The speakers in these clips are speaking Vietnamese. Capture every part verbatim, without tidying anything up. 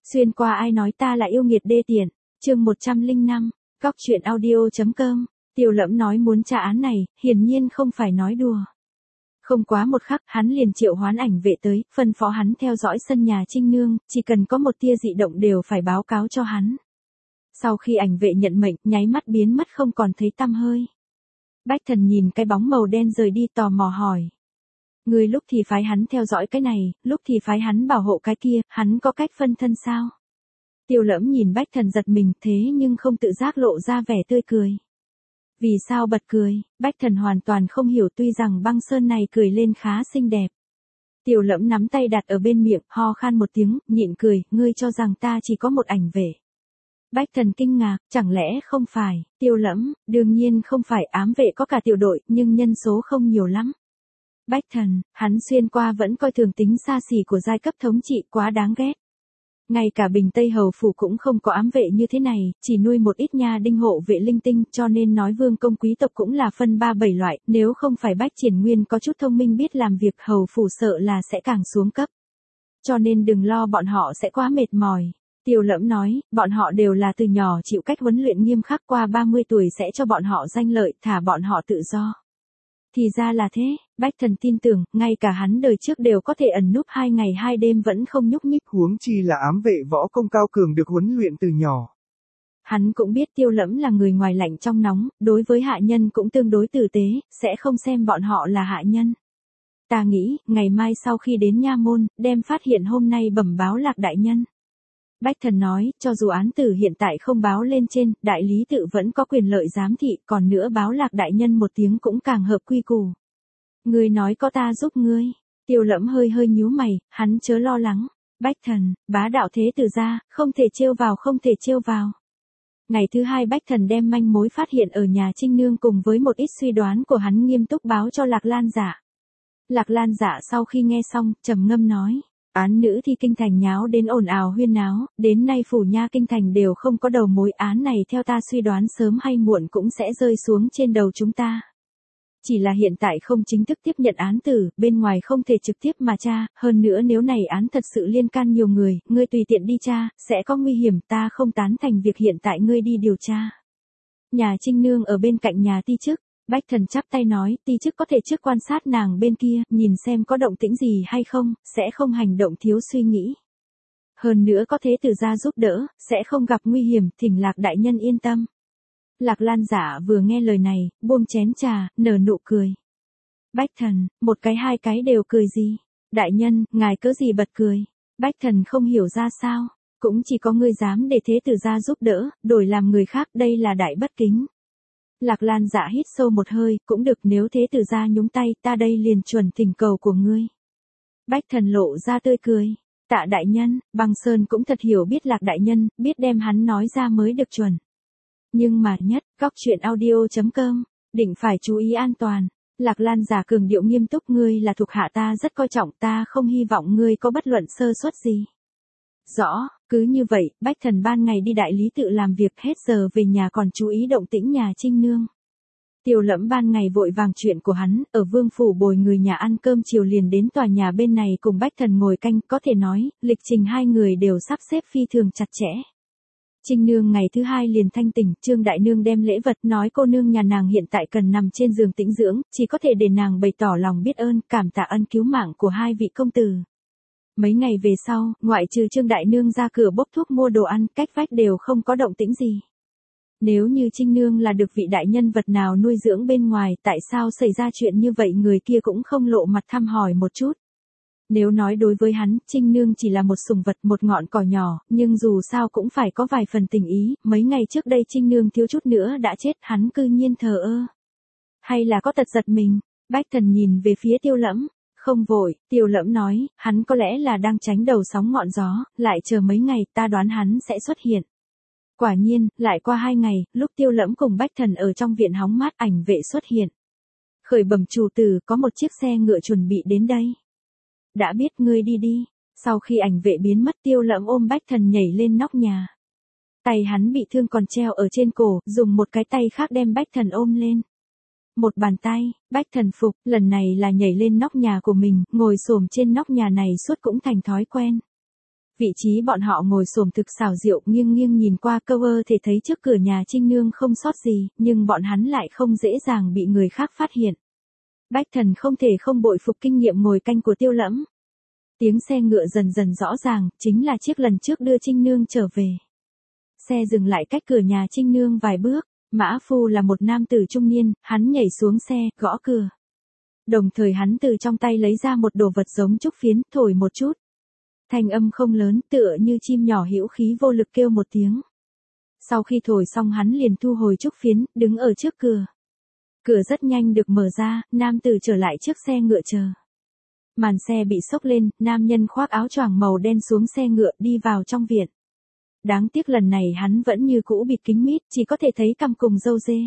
Xuyên qua ai nói ta là yêu nghiệt đê tiện, chương một trăm lẻ năm, góc chuyện audio.com, Tiểu Lẫm nói muốn tra án này, hiển nhiên không phải nói đùa. Không quá một khắc, hắn liền triệu hoán ảnh vệ tới, phân phó hắn theo dõi sân nhà Trinh Nương, chỉ cần có một tia dị động đều phải báo cáo cho hắn. Sau khi ảnh vệ nhận mệnh, nháy mắt biến mất không còn thấy tăm hơi. Bách Thần nhìn cái bóng màu đen rời đi tò mò hỏi. Người lúc thì phái hắn theo dõi cái này, lúc thì phái hắn bảo hộ cái kia, hắn có cách phân thân sao? Tiểu Lẫm nhìn Bách Thần giật mình thế nhưng không tự giác lộ ra vẻ tươi cười. Vì sao bật cười? Bách Thần hoàn toàn không hiểu, tuy rằng băng sơn này cười lên khá xinh đẹp. Tiểu Lẫm nắm tay đặt ở bên miệng, ho khan một tiếng, nhịn cười, ngươi cho rằng ta chỉ có một ảnh vệ. Bách Thần kinh ngạc, chẳng lẽ không phải? Tiểu Lẫm, đương nhiên không phải, ám vệ có cả tiểu đội, nhưng nhân số không nhiều lắm. Bách Thần, hắn xuyên qua vẫn coi thường tính xa xỉ của giai cấp thống trị, quá đáng ghét. Ngay cả Bình Tây Hầu Phủ cũng không có ám vệ như thế này, chỉ nuôi một ít nha đinh hộ vệ linh tinh, cho nên nói vương công quý tộc cũng là phân ba bảy loại, nếu không phải Bách Triển Nguyên có chút thông minh biết làm việc, Hầu Phủ sợ là sẽ càng xuống cấp. Cho nên đừng lo bọn họ sẽ quá mệt mỏi. Tiểu Lẫm nói, bọn họ đều là từ nhỏ chịu cách huấn luyện nghiêm khắc, qua ba mươi tuổi sẽ cho bọn họ danh lợi, thả bọn họ tự do. Thì ra là thế, Bách Thần tin tưởng, ngay cả hắn đời trước đều có thể ẩn núp hai ngày hai đêm vẫn không nhúc nhích. Huống chi là ám vệ võ công cao cường được huấn luyện từ nhỏ. Hắn cũng biết Tiểu Lẫm là người ngoài lạnh trong nóng, đối với hạ nhân cũng tương đối tử tế, sẽ không xem bọn họ là hạ nhân. Ta nghĩ, ngày mai sau khi đến nha môn, đem phát hiện hôm nay bẩm báo Lạc đại nhân. Bách Thần nói, cho dù án tử hiện tại không báo lên trên, đại lý tự vẫn có quyền lợi giám thị, còn nữa báo Lạc đại nhân một tiếng cũng càng hợp quy củ. Ngươi nói có ta giúp ngươi. Tiểu Lẫm hơi hơi nhíu mày, hắn chớ lo lắng. Bách Thần, bá đạo thế tử ra, không thể trêu vào không thể trêu vào. Ngày thứ hai Bách Thần đem manh mối phát hiện ở nhà Trinh Nương cùng với một ít suy đoán của hắn nghiêm túc báo cho Lạc Lan Dạ. Lạc Lan Dạ sau khi nghe xong, trầm ngâm nói. Án nữ thi kinh thành nháo đến ồn ào huyên náo, đến nay phủ nha kinh thành đều không có đầu mối, án này theo ta suy đoán sớm hay muộn cũng sẽ rơi xuống trên đầu chúng ta. Chỉ là hiện tại không chính thức tiếp nhận án tử, bên ngoài không thể trực tiếp mà tra, hơn nữa nếu này án thật sự liên can nhiều người, ngươi tùy tiện đi tra, sẽ có nguy hiểm, ta không tán thành việc hiện tại ngươi đi điều tra. Nhà Trinh Nương ở bên cạnh nhà ti chức. Bách Thần chắp tay nói, ti chức có thể trước quan sát nàng bên kia, nhìn xem có động tĩnh gì hay không, sẽ không hành động thiếu suy nghĩ. Hơn nữa có thế tử gia giúp đỡ, sẽ không gặp nguy hiểm, thỉnh Lạc đại nhân yên tâm. Lạc Lan Dạ vừa nghe lời này, buông chén trà, nở nụ cười. Bách Thần, một cái hai cái đều cười gì? Đại nhân, ngài cớ gì bật cười? Bách Thần không hiểu ra sao, cũng chỉ có ngươi dám để thế tử gia giúp đỡ, đổi làm người khác, đây là đại bất kính. Lạc Lan Dạ hít sâu một hơi, cũng được, nếu thế tử gia nhúng tay, ta đây liền chuẩn thỉnh cầu của ngươi. Bách Thần lộ ra tươi cười. Tạ đại nhân, Băng Sơn cũng thật hiểu biết Lạc đại nhân, biết đem hắn nói ra mới được chuẩn. Nhưng mà nhất, góc chuyện audio.com, định phải chú ý an toàn. Lạc Lan Dạ cường điệu nghiêm túc, ngươi là thuộc hạ ta rất coi trọng, ta không hy vọng ngươi có bất luận sơ suất gì. Rõ, cứ như vậy, Bách Thần ban ngày đi đại lý tự làm việc, hết giờ về nhà còn chú ý động tĩnh nhà Trinh Nương. Tiểu Lẫm ban ngày vội vàng chuyện của hắn, ở vương phủ bồi người nhà ăn cơm chiều liền đến tòa nhà bên này cùng Bách Thần ngồi canh, có thể nói, lịch trình hai người đều sắp xếp phi thường chặt chẽ. Trinh Nương ngày thứ hai liền thanh tỉnh, Trương Đại Nương đem lễ vật nói cô nương nhà nàng hiện tại cần nằm trên giường tĩnh dưỡng, chỉ có thể để nàng bày tỏ lòng biết ơn, cảm tạ ân cứu mạng của hai vị công tử. Mấy ngày về sau, ngoại trừ Trương Đại Nương ra cửa bốc thuốc mua đồ ăn, cách vách đều không có động tĩnh gì. Nếu như Trinh Nương là được vị đại nhân vật nào nuôi dưỡng bên ngoài, tại sao xảy ra chuyện như vậy người kia cũng không lộ mặt thăm hỏi một chút. Nếu nói đối với hắn, Trinh Nương chỉ là một sủng vật, một ngọn cỏ nhỏ, nhưng dù sao cũng phải có vài phần tình ý, mấy ngày trước đây Trinh Nương thiếu chút nữa đã chết, hắn cư nhiên thờ ơ. Hay là có tật giật mình? Bách Thần nhìn về phía Tiểu Lẫm. Không vội, Tiểu Lẫm nói, hắn có lẽ là đang tránh đầu sóng ngọn gió, lại chờ mấy ngày, ta đoán hắn sẽ xuất hiện. Quả nhiên, lại qua hai ngày, lúc Tiểu Lẫm cùng Bách Thần ở trong viện hóng mát, ảnh vệ xuất hiện. Khởi bẩm chủ tử, có một chiếc xe ngựa chuẩn bị đến đây. Đã biết, ngươi đi đi. Sau khi ảnh vệ biến mất, Tiểu Lẫm ôm Bách Thần nhảy lên nóc nhà. Tay hắn bị thương còn treo ở trên cổ, dùng một cái tay khác đem Bách Thần ôm lên. Một bàn tay, Bách Thần phục, lần này là nhảy lên nóc nhà của mình, ngồi xổm trên nóc nhà này suốt cũng thành thói quen. Vị trí bọn họ ngồi xổm thực xảo diệu, nghiêng nghiêng nhìn qua cơ ơ thể thấy trước cửa nhà Trinh Nương không sót gì, nhưng bọn hắn lại không dễ dàng bị người khác phát hiện. Bách Thần không thể không bội phục kinh nghiệm ngồi canh của Tiêu Lẫm. Tiếng xe ngựa dần dần rõ ràng, chính là chiếc lần trước đưa Trinh Nương trở về. Xe dừng lại cách cửa nhà Trinh Nương vài bước, Mã Phu là một nam tử trung niên, hắn nhảy xuống xe, gõ cửa. Đồng thời hắn từ trong tay lấy ra một đồ vật giống trúc phiến, thổi một chút. Thanh âm không lớn, tựa như chim nhỏ hữu khí vô lực kêu một tiếng. Sau khi thổi xong hắn liền thu hồi trúc phiến, đứng ở trước cửa. Cửa rất nhanh được mở ra, nam tử trở lại trước xe ngựa chờ. Màn xe bị xốc lên, nam nhân khoác áo choàng màu đen xuống xe ngựa đi vào trong viện. Đáng tiếc lần này hắn vẫn như cũ bịt kính mít, chỉ có thể thấy cằm cùng râu dê.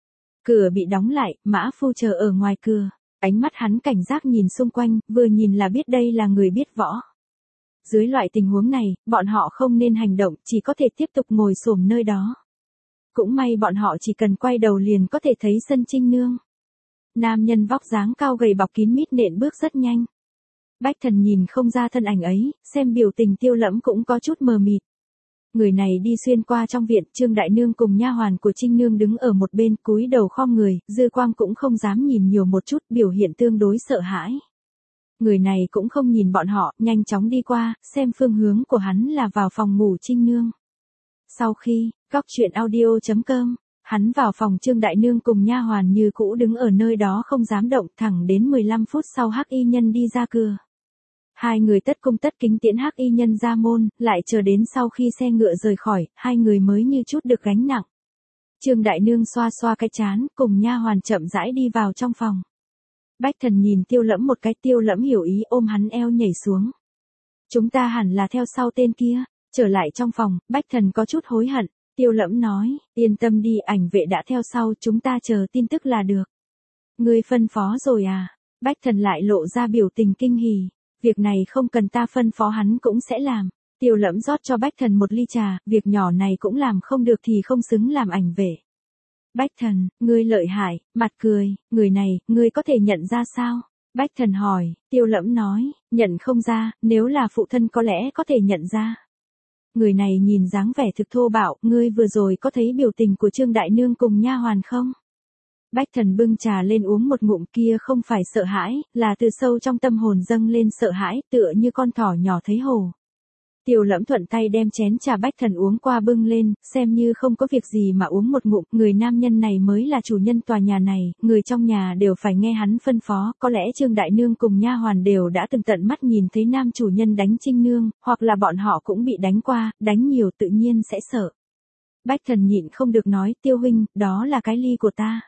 Cửa bị đóng lại, Mã Phu chờ ở ngoài cửa. Ánh mắt hắn cảnh giác nhìn xung quanh, vừa nhìn là biết đây là người biết võ. Dưới loại tình huống này, bọn họ không nên hành động, chỉ có thể tiếp tục ngồi xổm nơi đó. Cũng may bọn họ chỉ cần quay đầu liền có thể thấy sân Trinh Nương. Nam nhân vóc dáng cao gầy bọc kín mít nện bước rất nhanh. Bách Thần nhìn không ra thân ảnh ấy, xem biểu tình Tiêu Lẫm cũng có chút mờ mịt. Người này đi xuyên qua trong viện, Trương Đại Nương cùng nha hoàn của Trinh Nương đứng ở một bên, cúi đầu khom người, dư quang cũng không dám nhìn nhiều một chút, biểu hiện tương đối sợ hãi. Người này cũng không nhìn bọn họ, nhanh chóng đi qua, xem phương hướng của hắn là vào phòng ngủ Trinh Nương. Sau khi, góc truyện audio chấm com, hắn vào phòng Trương Đại Nương cùng nha hoàn như cũ đứng ở nơi đó không dám động, thẳng đến mười lăm phút sau hắc y nhân đi ra cửa. Hai người tất cung tất kính tiễn hắc y nhân ra môn, lại chờ đến sau khi xe ngựa rời khỏi, hai người mới như chút được gánh nặng. Trương Đại Nương xoa xoa cái trán, cùng nha hoàn chậm rãi đi vào trong phòng. Bách Thần nhìn Tiêu Lẫm một cái, Tiêu Lẫm hiểu ý ôm hắn eo nhảy xuống. Chúng ta hẳn là theo sau tên kia. Trở lại trong phòng, Bách Thần có chút hối hận. Tiêu Lẫm nói, yên tâm đi, ảnh vệ đã theo sau, chúng ta chờ tin tức là được. Ngươi phân phó rồi à? Bách Thần lại lộ ra biểu tình kinh hỉ. Việc này không cần ta phân phó hắn cũng sẽ làm. Tiêu Lẫm rót cho Bách Thần một ly trà, việc nhỏ này cũng làm không được thì không xứng làm ảnh vệ. Bách Thần, ngươi lợi hại, mặt cười, người này, ngươi có thể nhận ra sao? Bách Thần hỏi, Tiêu Lẫm nói, nhận không ra, nếu là phụ thân có lẽ có thể nhận ra. Người này nhìn dáng vẻ thực thô bạo, ngươi vừa rồi có thấy biểu tình của Trương Đại Nương cùng nha hoàn không? Bách Thần bưng trà lên uống một ngụm, kia không phải sợ hãi, là từ sâu trong tâm hồn dâng lên sợ hãi, tựa như con thỏ nhỏ thấy hổ. Tiêu Lẫm thuận tay đem chén trà Bách Thần uống qua bưng lên, xem như không có việc gì mà uống một ngụm, người nam nhân này mới là chủ nhân tòa nhà này, người trong nhà đều phải nghe hắn phân phó, có lẽ Trương Đại Nương cùng nha hoàn đều đã từng tận mắt nhìn thấy nam chủ nhân đánh Trinh Nương, hoặc là bọn họ cũng bị đánh qua, đánh nhiều tự nhiên sẽ sợ. Bách Thần nhịn không được nói, Tiêu huynh, đó là cái ly của ta.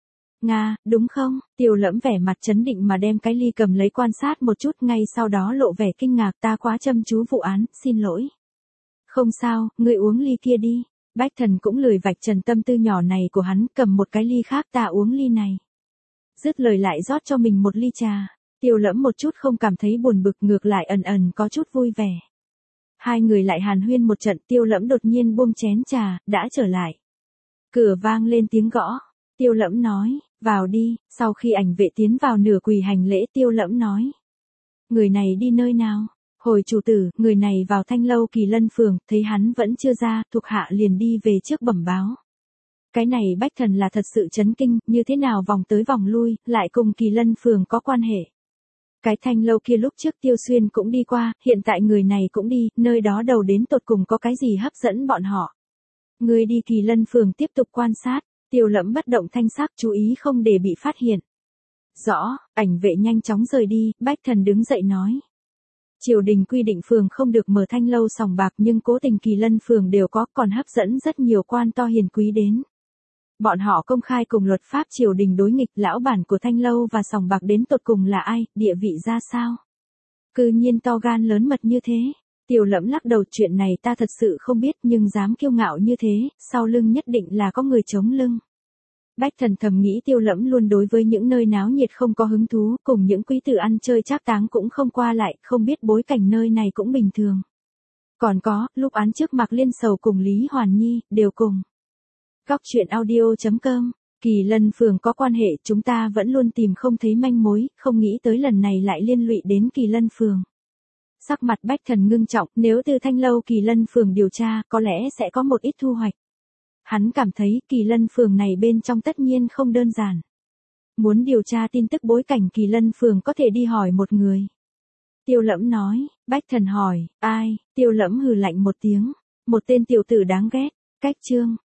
Nga, đúng không? Tiêu Lẫm vẻ mặt chấn định mà đem cái ly cầm lấy quan sát một chút, ngay sau đó lộ vẻ kinh ngạc, ta quá chăm chú vụ án, xin lỗi. Không sao, ngươi uống ly kia đi. Bách Thần cũng lười vạch trần tâm tư nhỏ này của hắn, cầm một cái ly khác, ta uống ly này. Dứt lời lại rót cho mình một ly trà. Tiêu Lẫm một chút không cảm thấy buồn bực, ngược lại ẩn ẩn có chút vui vẻ. Hai người lại hàn huyên một trận, Tiêu Lẫm đột nhiên buông chén trà, đã trở lại. Cửa vang lên tiếng gõ. Tiêu Lẫm nói, vào đi. Sau khi ảnh vệ tiến vào nửa quỳ hành lễ, Tiêu Lẫm nói. Người này đi nơi nào? Hồi chủ tử, người này vào Thanh lâu Kỳ Lân phường, thấy hắn vẫn chưa ra, thuộc hạ liền đi về trước bẩm báo. Cái này Bách Thần là thật sự chấn kinh, như thế nào vòng tới vòng lui, lại cùng Kỳ Lân phường có quan hệ. Cái Thanh lâu kia lúc trước Tiêu Xuyên cũng đi qua, hiện tại người này cũng đi, nơi đó đầu đến tột cùng có cái gì hấp dẫn bọn họ. Người đi Kỳ Lân phường tiếp tục quan sát. Tiêu Lẫm bất động thanh sắc, chú ý không để bị phát hiện. Rõ, ảnh vệ nhanh chóng rời đi, Bách Thần đứng dậy nói. Triều đình quy định phường không được mở thanh lâu sòng bạc, nhưng cố tình Kỳ Lân phường đều có, còn hấp dẫn rất nhiều quan to hiền quý đến. Bọn họ công khai cùng luật pháp triều đình đối nghịch, lão bản của thanh lâu và sòng bạc đến tột cùng là ai, địa vị ra sao? Cư nhiên to gan lớn mật như thế. Tiêu Lẫm lắc đầu, chuyện này ta thật sự không biết, nhưng dám kiêu ngạo như thế, sau lưng nhất định là có người chống lưng. Bách Thần thầm nghĩ Tiêu Lẫm luôn đối với những nơi náo nhiệt không có hứng thú, cùng những quý tử ăn chơi trác táng cũng không qua lại, không biết bối cảnh nơi này cũng bình thường. Còn có, lúc án trước Mạc Liên Sầu cùng Lý Hoàn Nhi, đều cùng. Góc truyện audio chấm com, Kỳ Lân phường có quan hệ, chúng ta vẫn luôn tìm không thấy manh mối, không nghĩ tới lần này lại liên lụy đến Kỳ Lân phường. Sắc mặt Bách Thần ngưng trọng, nếu từ Thanh Lâu Kỳ Lân Phường điều tra, có lẽ sẽ có một ít thu hoạch. Hắn cảm thấy Kỳ Lân Phường này bên trong tất nhiên không đơn giản. Muốn điều tra tin tức bối cảnh Kỳ Lân Phường có thể đi hỏi một người. Tiêu Lẫm nói. Bách Thần hỏi, ai? Tiêu Lẫm hừ lạnh một tiếng. Một tên tiểu tử đáng ghét. Cách chương.